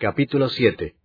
Capítulo 7.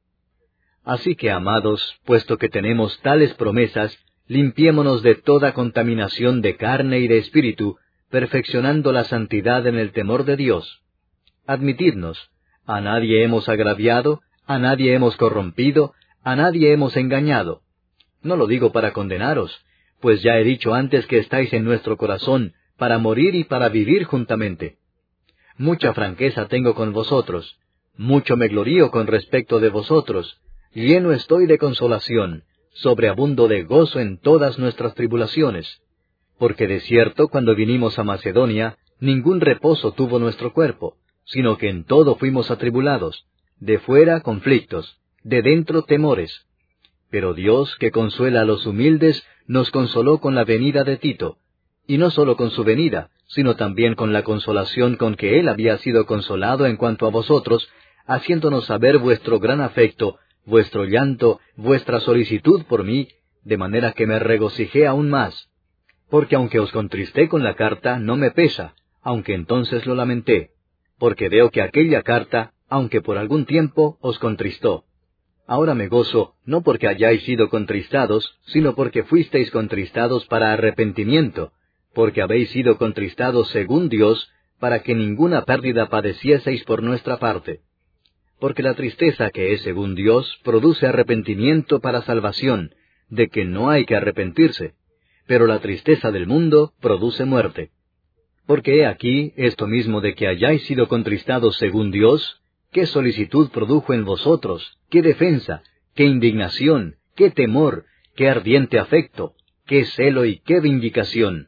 Así que, amados, puesto que tenemos tales promesas, limpiémonos de toda contaminación de carne y de espíritu, perfeccionando la santidad en el temor de Dios. Admitidnos, a nadie hemos agraviado, a nadie hemos corrompido, a nadie hemos engañado. No lo digo para condenaros, pues ya he dicho antes que estáis en nuestro corazón, para morir y para vivir juntamente. Mucha franqueza tengo con vosotros, mucho me glorío con respecto de vosotros, lleno estoy de consolación, sobreabundo de gozo en todas nuestras tribulaciones. Porque de cierto, cuando vinimos a Macedonia, ningún reposo tuvo nuestro cuerpo, sino que en todo fuimos atribulados, de fuera conflictos, de dentro temores. Pero Dios, que consuela a los humildes, nos consoló con la venida de Tito, y no sólo con su venida, sino también con la consolación con que él había sido consolado en cuanto a vosotros, haciéndonos saber vuestro gran afecto, vuestro llanto, vuestra solicitud por mí, de manera que me regocijé aún más. Porque aunque os contristé con la carta, no me pesa, aunque entonces lo lamenté, porque veo que aquella carta, aunque por algún tiempo, os contristó. Ahora me gozo, no porque hayáis sido contristados, sino porque fuisteis contristados para arrepentimiento, porque habéis sido contristados según Dios, para que ninguna pérdida padecieseis por nuestra parte. Porque la tristeza que es según Dios produce arrepentimiento para salvación, de que no hay que arrepentirse, pero la tristeza del mundo produce muerte. Porque he aquí esto mismo de que hayáis sido contristados según Dios, qué solicitud produjo en vosotros, qué defensa, qué indignación, qué temor, qué ardiente afecto, qué celo y qué vindicación.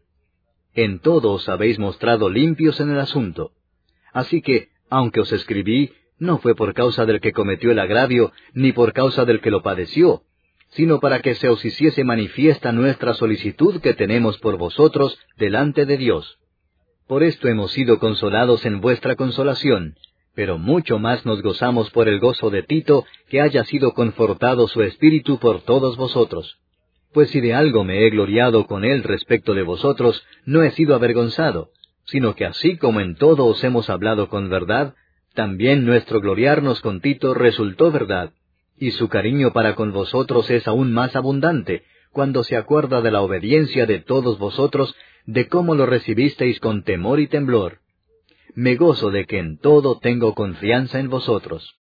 En todo os habéis mostrado limpios en el asunto. Así que, aunque os escribí, no fue por causa del que cometió el agravio, ni por causa del que lo padeció, sino para que se os hiciese manifiesta nuestra solicitud que tenemos por vosotros delante de Dios. Por esto hemos sido consolados en vuestra consolación, pero mucho más nos gozamos por el gozo de Tito, que haya sido confortado su espíritu por todos vosotros. Pues si de algo me he gloriado con él respecto de vosotros, no he sido avergonzado, sino que así como en todo os hemos hablado con verdad, también nuestro gloriarnos con Tito resultó verdad, y su cariño para con vosotros es aún más abundante, cuando se acuerda de la obediencia de todos vosotros, de cómo lo recibisteis con temor y temblor. Me gozo de que en todo tengo confianza en vosotros.